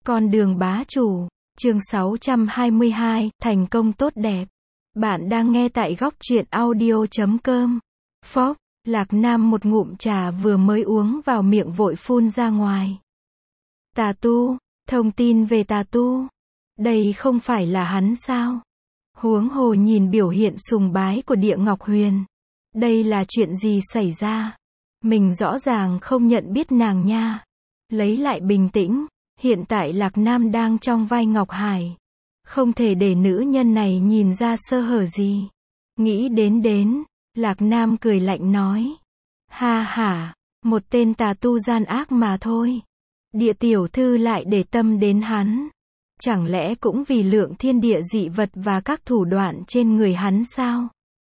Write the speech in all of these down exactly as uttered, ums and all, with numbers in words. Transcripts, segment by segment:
Con đường bá chủ, chương sáu trăm hai mươi hai, thành công tốt đẹp. Bạn đang nghe tại góc truyện audio chấm com. Phốc, Lạc Nam một ngụm trà vừa mới uống vào miệng vội phun ra ngoài. Tà tu, thông tin về tà tu. Đây không phải là hắn sao? Huống hồ nhìn biểu hiện sùng bái của Địa Ngọc Huyền. Đây là chuyện gì xảy ra? Mình rõ ràng không nhận biết nàng nha. Lấy lại bình tĩnh. Hiện tại Lạc Nam đang trong vai Ngọc Hải. Không thể để nữ nhân này nhìn ra sơ hở gì. Nghĩ đến đến, Lạc Nam cười lạnh nói. Ha ha, một tên tà tu gian ác mà thôi. Địa tiểu thư lại để tâm đến hắn. Chẳng lẽ cũng vì lượng thiên địa dị vật và các thủ đoạn trên người hắn sao?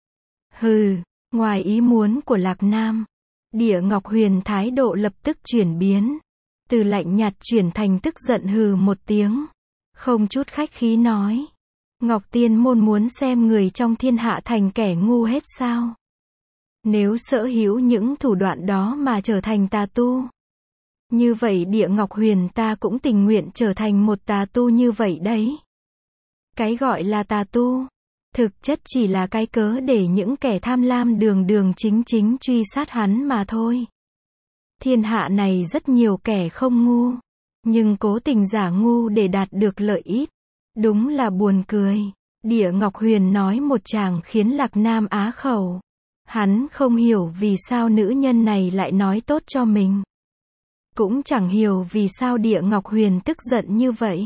Hừ, ngoài ý muốn của Lạc Nam, Địa Ngọc Huyền thái độ lập tức chuyển biến. Từ lạnh nhạt chuyển thành tức giận hừ một tiếng. Không chút khách khí nói. Ngọc Tiên môn muốn xem người trong thiên hạ thành kẻ ngu hết sao? Nếu sở hữu những thủ đoạn đó mà trở thành tà tu. Như vậy Địa Ngọc Huyền ta cũng tình nguyện trở thành một tà tu như vậy đấy. Cái gọi là tà tu, thực chất chỉ là cái cớ để những kẻ tham lam đường đường chính chính truy sát hắn mà thôi. Thiên hạ này rất nhiều kẻ không ngu, nhưng cố tình giả ngu để đạt được lợi ích. Đúng là buồn cười. Địa Ngọc Huyền nói một tràng khiến Lạc Nam á khẩu. Hắn không hiểu vì sao nữ nhân này lại nói tốt cho mình. Cũng chẳng hiểu vì sao Địa Ngọc Huyền tức giận như vậy.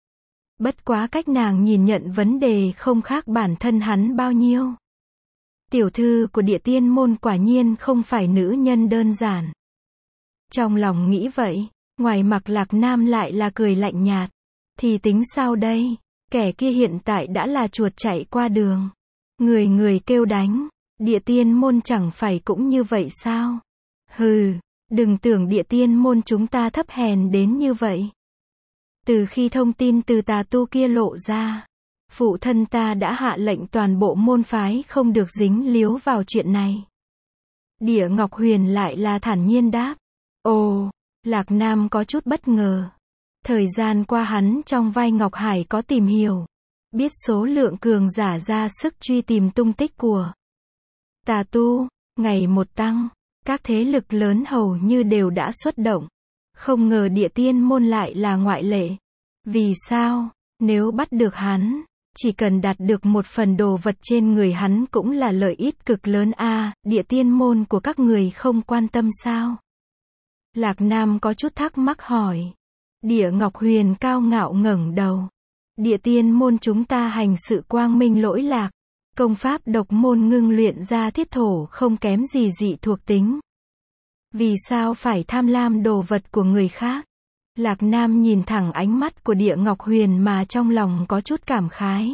Bất quá cách nàng nhìn nhận vấn đề không khác bản thân hắn bao nhiêu. Tiểu thư của Địa Tiên môn quả nhiên không phải nữ nhân đơn giản. Trong lòng nghĩ vậy, ngoài mặt Lạc Nam lại là cười lạnh nhạt. Thì tính sao đây? Kẻ kia hiện tại đã là chuột chạy qua đường. Người người kêu đánh. Địa Tiên môn chẳng phải cũng như vậy sao? Hừ, đừng tưởng Địa Tiên môn chúng ta thấp hèn đến như vậy. Từ khi thông tin từ tà tu kia lộ ra, phụ thân ta đã hạ lệnh toàn bộ môn phái không được dính líu vào chuyện này. Địa Ngọc Huyền lại là thản nhiên đáp. Ồ, Lạc Nam có chút bất ngờ. Thời gian qua hắn trong vai Ngọc Hải có tìm hiểu. Biết số lượng cường giả ra sức truy tìm tung tích của tà tu, ngày một tăng. Các thế lực lớn hầu như đều đã xuất động. Không ngờ Địa Tiên môn lại là ngoại lệ. Vì sao? Nếu bắt được hắn, chỉ cần đạt được một phần đồ vật trên người hắn cũng là lợi ích cực lớn a. À, Địa Tiên môn của các người không quan tâm sao? Lạc Nam có chút thắc mắc hỏi. Địa Ngọc Huyền cao ngạo ngẩng đầu. Địa Tiên môn chúng ta hành sự quang minh lỗi lạc. Công pháp độc môn ngưng luyện ra thiết thổ không kém gì dị thuộc tính. Vì sao phải tham lam đồ vật của người khác? Lạc Nam nhìn thẳng ánh mắt của Địa Ngọc Huyền mà trong lòng có chút cảm khái.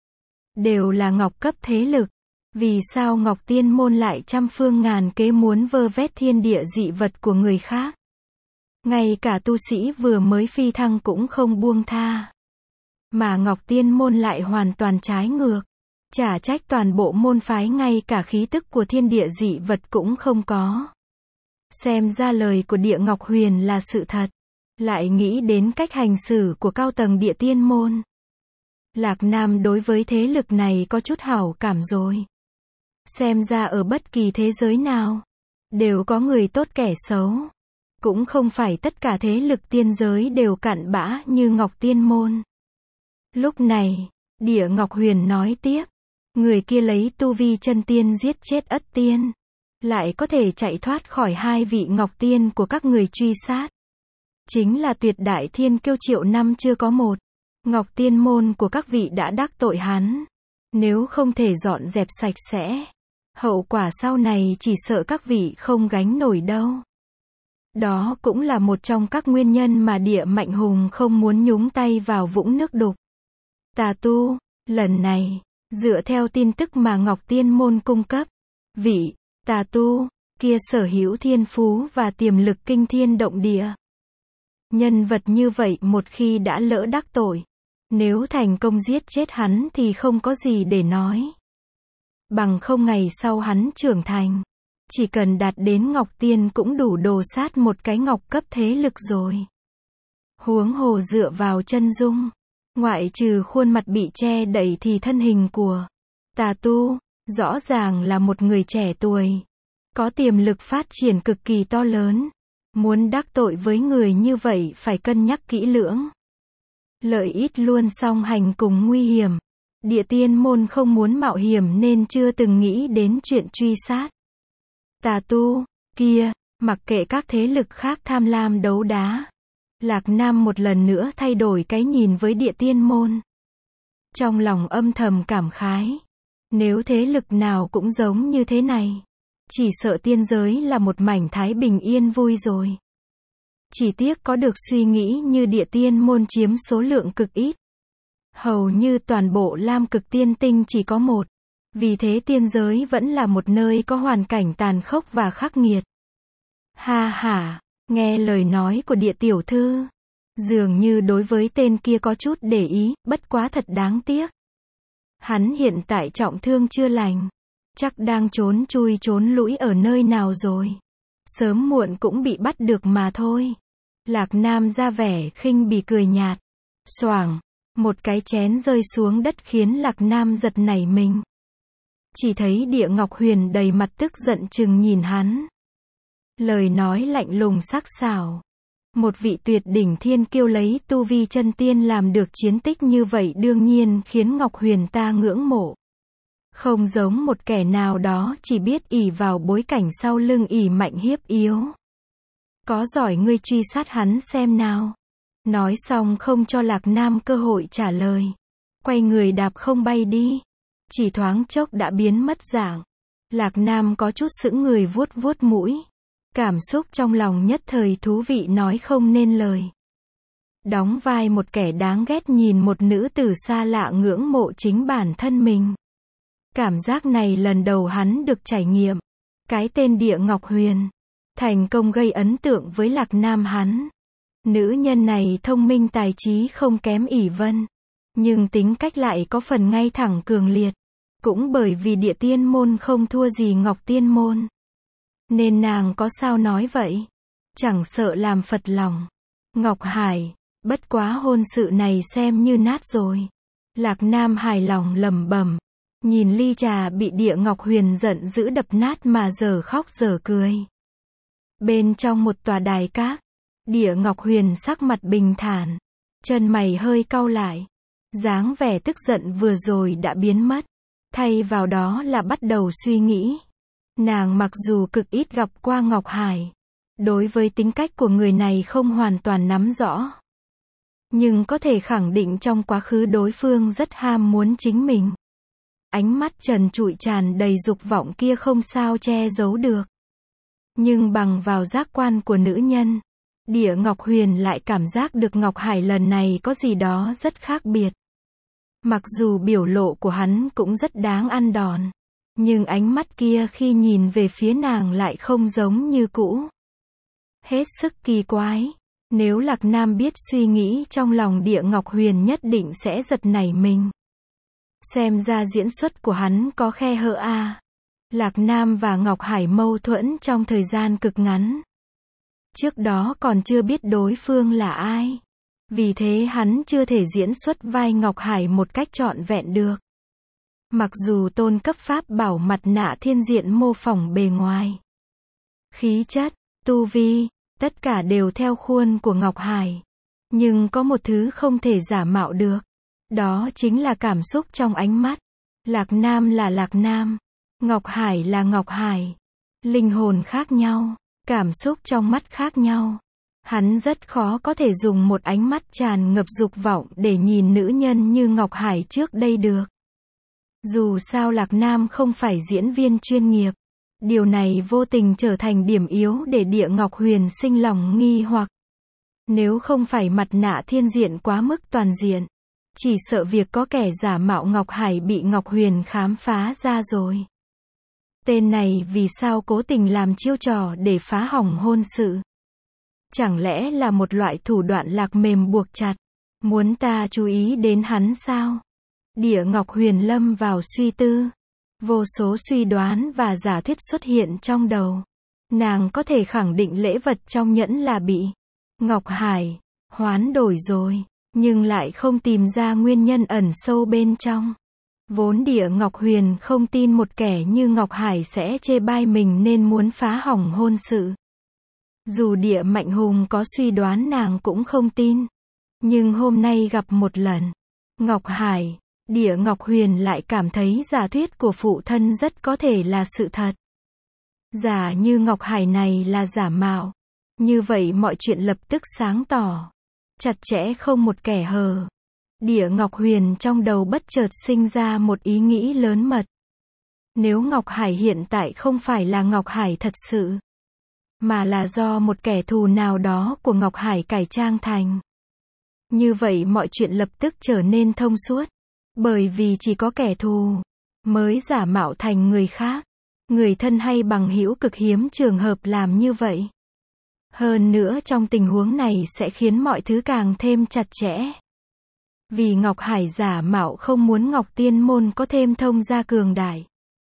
Đều là ngọc cấp thế lực. Vì sao Ngọc Tiên môn lại trăm phương ngàn kế muốn vơ vét thiên địa dị vật của người khác? Ngay cả tu sĩ vừa mới phi thăng cũng không buông tha. Mà Ngọc Tiên môn lại hoàn toàn trái ngược. Chả trách toàn bộ môn phái ngay cả khí tức của thiên địa dị vật cũng không có. Xem ra lời của Địa Ngọc Huyền là sự thật. Lại nghĩ đến cách hành xử của cao tầng Địa Tiên môn. Lạc Nam đối với thế lực này có chút hảo cảm rồi. Xem ra ở bất kỳ thế giới nào, đều có người tốt kẻ xấu. Cũng không phải tất cả thế lực tiên giới đều cặn bã như Ngọc Tiên môn. Lúc này, Địa Ngọc Huyền nói tiếp. Người kia lấy tu vi chân tiên giết chết Ất Tiên. Lại có thể chạy thoát khỏi hai vị Ngọc Tiên của các người truy sát. Chính là tuyệt đại thiên kiêu triệu năm chưa có một. Ngọc Tiên môn của các vị đã đắc tội hắn. Nếu không thể dọn dẹp sạch sẽ, hậu quả sau này chỉ sợ các vị không gánh nổi đâu. Đó cũng là một trong các nguyên nhân mà Địa Mạnh Hùng không muốn nhúng tay vào vũng nước đục. Tà tu, lần này, dựa theo tin tức mà Ngọc Tiên môn cung cấp, vị tà tu kia sở hữu thiên phú và tiềm lực kinh thiên động địa. Nhân vật như vậy một khi đã lỡ đắc tội, nếu thành công giết chết hắn thì không có gì để nói. Bằng không ngày sau hắn trưởng thành, chỉ cần đạt đến Ngọc Tiên cũng đủ đồ sát một cái ngọc cấp thế lực rồi. Huống hồ dựa vào chân dung, ngoại trừ khuôn mặt bị che đậy thì thân hình của Tà Tu, rõ ràng là một người trẻ tuổi, có tiềm lực phát triển cực kỳ to lớn. Muốn đắc tội với người như vậy phải cân nhắc kỹ lưỡng. Lợi ích luôn song hành cùng nguy hiểm. Địa Tiên môn không muốn mạo hiểm nên chưa từng nghĩ đến chuyện truy sát Tà Tu kia, mặc kệ các thế lực khác tham lam đấu đá. Lạc Nam một lần nữa thay đổi cái nhìn với Địa Tiên môn. Trong lòng âm thầm cảm khái. Nếu thế lực nào cũng giống như thế này, chỉ sợ tiên giới là một mảnh thái bình yên vui rồi. Chỉ tiếc có được suy nghĩ như Địa Tiên môn chiếm số lượng cực ít. Hầu như toàn bộ Lam Cực Tiên Tinh chỉ có một. Vì thế tiên giới vẫn là một nơi có hoàn cảnh tàn khốc và khắc nghiệt. Ha ha, nghe lời nói của Địa tiểu thư, dường như đối với tên kia có chút để ý, bất quá thật đáng tiếc. Hắn hiện tại trọng thương chưa lành, chắc đang trốn chui trốn lũi ở nơi nào rồi. Sớm muộn cũng bị bắt được mà thôi. Lạc Nam ra vẻ khinh bỉ cười nhạt. Xoảng, một cái chén rơi xuống đất khiến Lạc Nam giật nảy mình. Chỉ thấy Địa Ngọc Huyền đầy mặt tức giận chừng nhìn hắn. Lời nói lạnh lùng sắc sảo. Một vị tuyệt đỉnh thiên kiêu lấy tu vi chân tiên làm được chiến tích như vậy đương nhiên khiến Ngọc Huyền ta ngưỡng mộ. Không giống một kẻ nào đó chỉ biết ỷ vào bối cảnh sau lưng ỷ mạnh hiếp yếu. Có giỏi ngươi truy sát hắn xem nào. Nói xong không cho Lạc Nam cơ hội trả lời. Quay người đạp không bay đi. Chỉ thoáng chốc đã biến mất dạng. Lạc Nam có chút sững người vuốt vuốt mũi. Cảm xúc trong lòng nhất thời thú vị nói không nên lời. Đóng vai một kẻ đáng ghét nhìn một nữ tử xa lạ ngưỡng mộ chính bản thân mình. Cảm giác này lần đầu hắn được trải nghiệm. Cái tên Địa Ngọc Huyền thành công gây ấn tượng với Lạc Nam hắn. Nữ nhân này thông minh tài trí không kém ỷ Vân, nhưng tính cách lại có phần ngay thẳng cường liệt. Cũng bởi vì Địa Tiên môn không thua gì Ngọc Tiên môn, nên nàng có sao nói vậy, chẳng sợ làm phật lòng Ngọc Hải. Bất quá hôn sự này xem như nát rồi. Lạc Nam hài lòng lẩm bẩm, nhìn ly trà bị Địa Ngọc Huyền giận dữ đập nát mà giờ khóc giờ cười. Bên trong một tòa đài cát, Địa Ngọc Huyền sắc mặt bình thản, chân mày hơi cau lại. Dáng vẻ tức giận vừa rồi đã biến mất, thay vào đó là bắt đầu suy nghĩ. Nàng mặc dù cực ít gặp qua Ngọc Hải, đối với tính cách của người này không hoàn toàn nắm rõ, nhưng có thể khẳng định trong quá khứ đối phương rất ham muốn chính mình. Ánh mắt trần trụi tràn đầy dục vọng kia không sao che giấu được. Nhưng bằng vào giác quan của nữ nhân, Địa Ngọc Huyền lại cảm giác được Ngọc Hải lần này có gì đó rất khác biệt. Mặc dù biểu lộ của hắn cũng rất đáng ăn đòn, nhưng ánh mắt kia khi nhìn về phía nàng lại không giống như cũ. Hết sức kỳ quái. Nếu Lạc Nam biết suy nghĩ trong lòng Địa Ngọc Huyền nhất định sẽ giật nảy mình. Xem ra diễn xuất của hắn có khe hở a. Lạc Nam và Ngọc Hải mâu thuẫn trong thời gian cực ngắn. Trước đó còn chưa biết đối phương là ai. Vì thế hắn chưa thể diễn xuất vai Ngọc Hải một cách trọn vẹn được. Mặc dù tôn cấp pháp bảo mặt nạ thiên diện mô phỏng bề ngoài, khí chất, tu vi, tất cả đều theo khuôn của Ngọc Hải. Nhưng có một thứ không thể giả mạo được. Đó chính là cảm xúc trong ánh mắt. Lạc Nam là Lạc Nam. Ngọc Hải là Ngọc Hải. Linh hồn khác nhau. Cảm xúc trong mắt khác nhau. Hắn rất khó có thể dùng một ánh mắt tràn ngập dục vọng để nhìn nữ nhân như Ngọc Hải trước đây được. Dù sao Lạc Nam không phải diễn viên chuyên nghiệp. Điều này vô tình trở thành điểm yếu để Địa Ngọc Huyền sinh lòng nghi hoặc. Nếu không phải mặt nạ thiên diện quá mức toàn diện, chỉ sợ việc có kẻ giả mạo Ngọc Hải bị Ngọc Huyền khám phá ra rồi. Tên này vì sao cố tình làm chiêu trò để phá hỏng hôn sự? Chẳng lẽ là một loại thủ đoạn lạc mềm buộc chặt? Muốn ta chú ý đến hắn sao? Địa Ngọc Huyền lâm vào suy tư. Vô số suy đoán và giả thuyết xuất hiện trong đầu. Nàng có thể khẳng định lễ vật trong nhẫn là bị Ngọc Hải hoán đổi rồi, nhưng lại không tìm ra nguyên nhân ẩn sâu bên trong. Vốn Địa Ngọc Huyền không tin một kẻ như Ngọc Hải sẽ chê bai mình nên muốn phá hỏng hôn sự. Dù Địa Mạnh Hùng có suy đoán nàng cũng không tin. Nhưng hôm nay gặp một lần, Ngọc Hải, Địa Ngọc Huyền lại cảm thấy giả thuyết của phụ thân rất có thể là sự thật. Giả như Ngọc Hải này là giả mạo, như vậy mọi chuyện lập tức sáng tỏ, chặt chẽ không một kẻ hờ. Địa Ngọc Huyền trong đầu bất chợt sinh ra một ý nghĩ lớn mật. Nếu Ngọc Hải hiện tại không phải là Ngọc Hải thật sự, mà là do một kẻ thù nào đó của Ngọc Hải cải trang thành, như vậy mọi chuyện lập tức trở nên thông suốt. Bởi vì chỉ có kẻ thù mới giả mạo thành người khác. Người thân hay bằng hữu cực hiếm trường hợp làm như vậy. Hơn nữa trong tình huống này sẽ khiến mọi thứ càng thêm chặt chẽ. Vì Ngọc Hải giả mạo không muốn Ngọc Tiên Môn có thêm thông gia cường đại,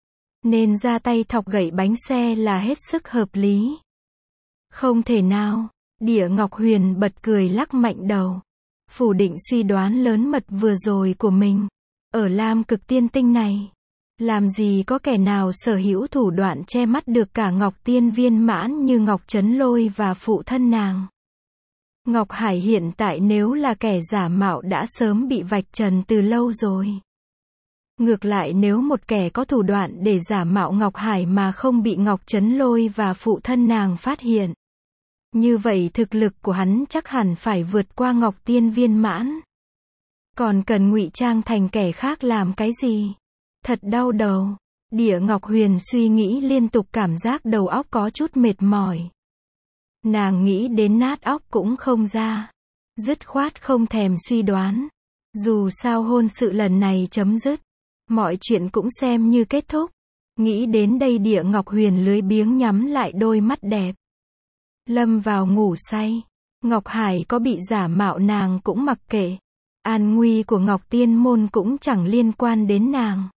nên ra tay thọc gậy bánh xe là hết sức hợp lý. Không thể nào. Địa Ngọc Huyền bật cười lắc mạnh đầu, phủ định suy đoán lớn mật vừa rồi của mình. Ở Lam Cực Tiên Tinh này, làm gì có kẻ nào sở hữu thủ đoạn che mắt được cả Ngọc Tiên viên mãn như Ngọc Trấn Lôi và phụ thân nàng. Ngọc Hải hiện tại nếu là kẻ giả mạo đã sớm bị vạch trần từ lâu rồi. Ngược lại nếu một kẻ có thủ đoạn để giả mạo Ngọc Hải mà không bị Ngọc Trấn Lôi và phụ thân nàng phát hiện, như vậy thực lực của hắn chắc hẳn phải vượt qua Ngọc Tiên viên mãn. Còn cần ngụy trang thành kẻ khác làm cái gì? Thật đau đầu. Địa Ngọc Huyền suy nghĩ liên tục, cảm giác đầu óc có chút mệt mỏi. Nàng nghĩ đến nát óc cũng không ra. Dứt khoát không thèm suy đoán. Dù sao hôn sự lần này chấm dứt, mọi chuyện cũng xem như kết thúc. Nghĩ đến đây Địa Ngọc Huyền lười biếng nhắm lại đôi mắt đẹp, lâm vào ngủ say. Ngọc Hải có bị giả mạo nàng cũng mặc kệ. An nguy của Ngọc Tiên Môn cũng chẳng liên quan đến nàng.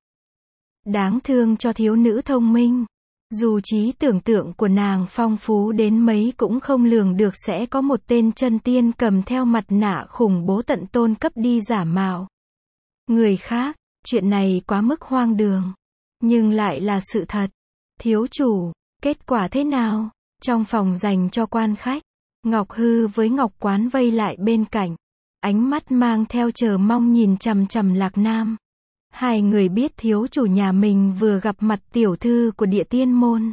Đáng thương cho thiếu nữ thông minh. Dù trí tưởng tượng của nàng phong phú đến mấy cũng không lường được sẽ có một tên chân tiên cầm theo mặt nạ khủng bố tận tôn cấp đi giả mạo người khác. Chuyện này quá mức hoang đường, nhưng lại là sự thật. Thiếu chủ, kết quả thế nào? Trong phòng dành cho quan khách, Ngọc Hư với Ngọc Quán vây lại bên cạnh, ánh mắt mang theo chờ mong nhìn chằm chằm Lạc Nam. Hai người biết thiếu chủ nhà mình vừa gặp mặt tiểu thư của Địa Tiên Môn.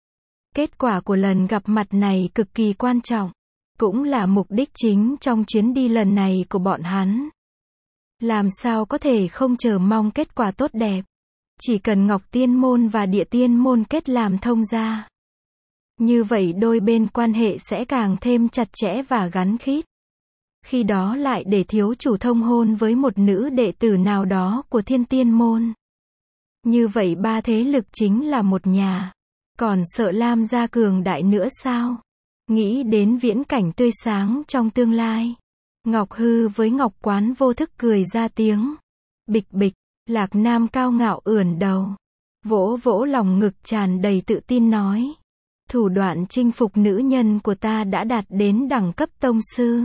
Kết quả của lần gặp mặt này cực kỳ quan trọng, cũng là mục đích chính trong chuyến đi lần này của bọn hắn. Làm sao có thể không chờ mong kết quả tốt đẹp. Chỉ cần Ngọc Tiên Môn và Địa Tiên Môn kết làm thông gia, như vậy đôi bên quan hệ sẽ càng thêm chặt chẽ và gắn khít. Khi đó lại để thiếu chủ thông hôn với một nữ đệ tử nào đó của Thiên Tiên Môn. Như vậy ba thế lực chính là một nhà. Còn sợ Lam gia cường đại nữa sao? Nghĩ đến viễn cảnh tươi sáng trong tương lai, Ngọc Hư với Ngọc Quán vô thức cười ra tiếng. Bịch bịch, Lạc Nam cao ngạo ưỡn đầu, vỗ vỗ lòng ngực tràn đầy tự tin nói. Thủ đoạn chinh phục nữ nhân của ta đã đạt đến đẳng cấp tông sư.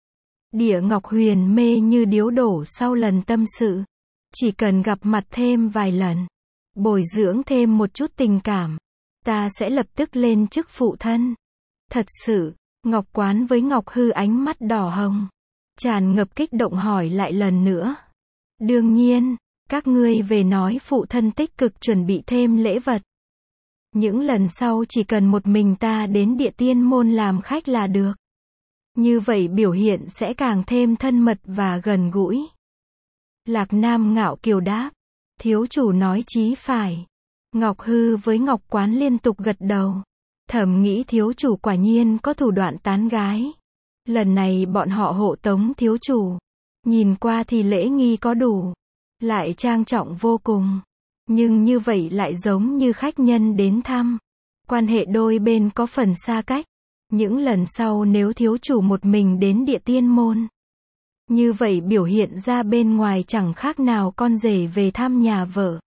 Địa Ngọc Huyền mê như điếu đổ sau lần tâm sự. Chỉ cần gặp mặt thêm vài lần, bồi dưỡng thêm một chút tình cảm, ta sẽ lập tức lên chức phụ thân. Thật sự, Ngọc Quán với Ngọc Hư ánh mắt đỏ hồng, tràn ngập kích động hỏi lại lần nữa. Đương nhiên, các ngươi về nói phụ thân tích cực chuẩn bị thêm lễ vật. Những lần sau chỉ cần một mình ta đến Địa Tiên Môn làm khách là được. Như vậy biểu hiện sẽ càng thêm thân mật và gần gũi. Lạc Nam ngạo kiều đáp. Thiếu chủ nói chí phải. Ngọc Hư với Ngọc Quán liên tục gật đầu. Thầm nghĩ thiếu chủ quả nhiên có thủ đoạn tán gái. Lần này bọn họ hộ tống thiếu chủ. Nhìn qua thì lễ nghi có đủ, lại trang trọng vô cùng. Nhưng như vậy lại giống như khách nhân đến thăm. Quan hệ đôi bên có phần xa cách. Những lần sau nếu thiếu chủ một mình đến Địa Tiên Môn, như vậy biểu hiện ra bên ngoài chẳng khác nào con rể về thăm nhà vợ.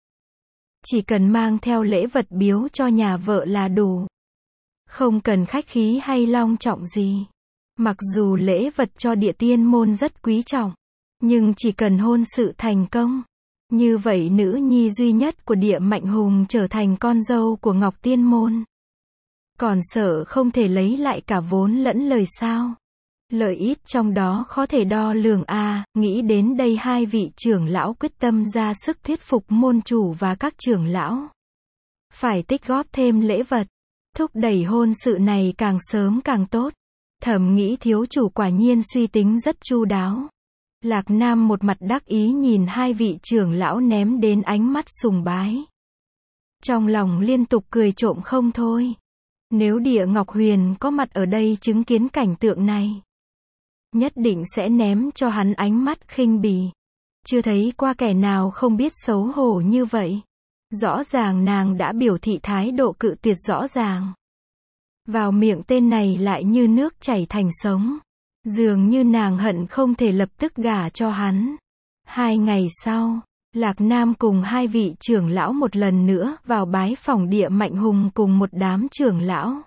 Chỉ cần mang theo lễ vật biếu cho nhà vợ là đủ. Không cần khách khí hay long trọng gì. Mặc dù lễ vật cho địa tiên môn rất quý trọng, nhưng chỉ cần hôn sự thành công, như vậy nữ nhi duy nhất của Địa Mạnh Hùng trở thành con dâu của Ngọc Tiên môn. Còn sợ không thể lấy lại cả vốn lẫn lời sao? Lợi ít trong đó khó thể đo lường a, à, nghĩ đến đây hai vị trưởng lão quyết tâm ra sức thuyết phục môn chủ và các trưởng lão. Phải tích góp thêm lễ vật, thúc đẩy hôn sự này càng sớm càng tốt. Thầm nghĩ thiếu chủ quả nhiên suy tính rất chu đáo. Lạc Nam một mặt đắc ý nhìn hai vị trưởng lão ném đến ánh mắt sùng bái. Trong lòng liên tục cười trộm không thôi. Nếu Địa Ngọc Huyền có mặt ở đây chứng kiến cảnh tượng này, nhất định sẽ ném cho hắn ánh mắt khinh bỉ. Chưa thấy qua kẻ nào không biết xấu hổ như vậy. Rõ ràng nàng đã biểu thị thái độ cự tuyệt rõ ràng. Vào miệng tên này lại như nước chảy thành sông. Dường như nàng hận không thể lập tức gả cho hắn. Hai ngày sau, Lạc Nam cùng hai vị trưởng lão một lần nữa vào bái phỏng Địa Mạnh Hùng cùng một đám trưởng lão.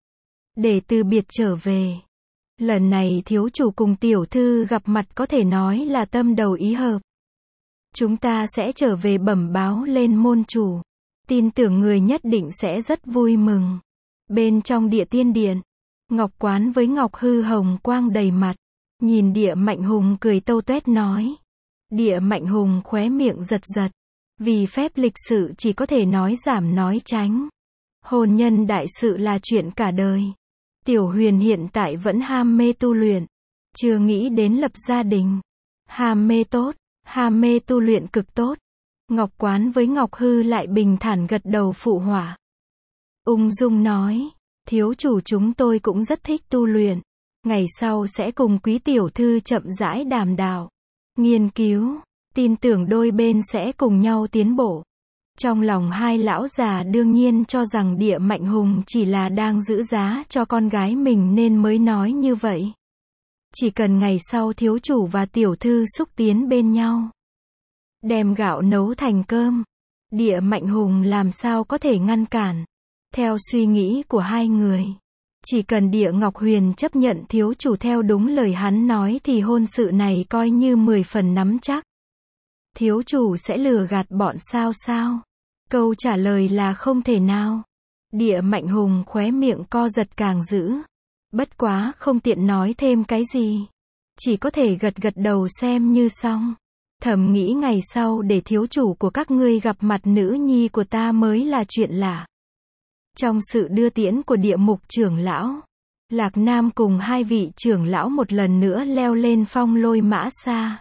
Để từ biệt trở về. Lần này thiếu chủ cùng tiểu thư gặp mặt có thể nói là tâm đầu ý hợp. Chúng ta sẽ trở về bẩm báo lên môn chủ. Tin tưởng người nhất định sẽ rất vui mừng. Bên trong Địa Tiên Điện, Ngọc Quán với Ngọc Hư hồng quang đầy mặt. Nhìn Địa Mạnh Hùng cười tâu tuét nói. Địa Mạnh Hùng khóe miệng giật giật. Vì phép lịch sự chỉ có thể nói giảm nói tránh. Hôn nhân đại sự là chuyện cả đời. Tiểu Huyền hiện tại vẫn ham mê tu luyện. Chưa nghĩ đến lập gia đình. Ham mê tốt, ham mê tu luyện cực tốt. Ngọc Quán với Ngọc Hư lại bình thản gật đầu phụ họa. Ung dung nói. Thiếu chủ chúng tôi cũng rất thích tu luyện. Ngày sau sẽ cùng quý tiểu thư chậm rãi đàm đạo. Nghiên cứu. Tin tưởng đôi bên sẽ cùng nhau tiến bộ. Trong lòng hai lão già đương nhiên cho rằng Địa Mạnh Hùng chỉ là đang giữ giá cho con gái mình nên mới nói như vậy. Chỉ cần ngày sau thiếu chủ và tiểu thư xúc tiến bên nhau, đem gạo nấu thành cơm, Địa Mạnh Hùng làm sao có thể ngăn cản. Theo suy nghĩ của hai người, chỉ cần Địa Ngọc Huyền chấp nhận thiếu chủ theo đúng lời hắn nói thì hôn sự này coi như mười phần nắm chắc. Thiếu chủ sẽ lừa gạt bọn sao sao? Câu trả lời là không thể nào. Địa Mạnh Hùng khóe miệng co giật càng dữ. Bất quá không tiện nói thêm cái gì. Chỉ có thể gật gật đầu xem như xong. Thầm nghĩ ngày sau để thiếu chủ của các ngươi gặp mặt nữ nhi của ta mới là chuyện lạ. Trong sự đưa tiễn của Địa Mục trưởng lão, Lạc Nam cùng hai vị trưởng lão một lần nữa leo lên phong lôi mã xa.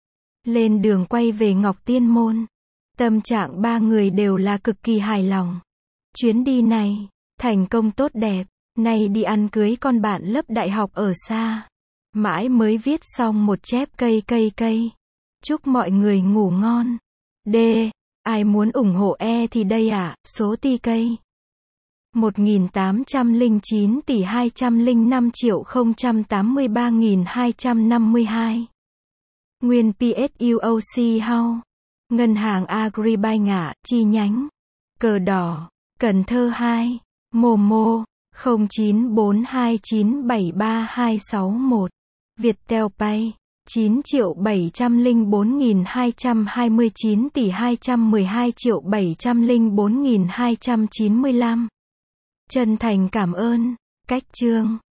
Lên đường quay về Ngọc Tiên môn. Tâm trạng ba người đều là cực kỳ hài lòng. Chuyến đi này, thành công tốt đẹp. Nay đi ăn cưới con bạn lớp đại học ở xa. Mãi mới viết xong một chép cây cây cây. Chúc mọi người ngủ ngon. D. Ai muốn ủng hộ E thì đây ạ, à, số ti cây. một nghìn tám trăm lẻ chín tỷ hai trăm lẻ năm triệu không trăm tám mươi ba nghìn hai trăm năm mươi hai. Nguyên pê ét u o xê House. Ngân hàng Agribank ngã, chi nhánh. Cờ đỏ, Cần Thơ hai. Momo, không chín bốn hai chín bảy ba hai sáu một. Viettel Pay, chín triệu bảy trăm lẻ bốn nghìn hai trăm hai mươi chín tỷ hai trăm mười hai triệu bảy trăm lẻ bốn nghìn hai trăm chín mươi lăm. Chân thành cảm ơn. Cách chương.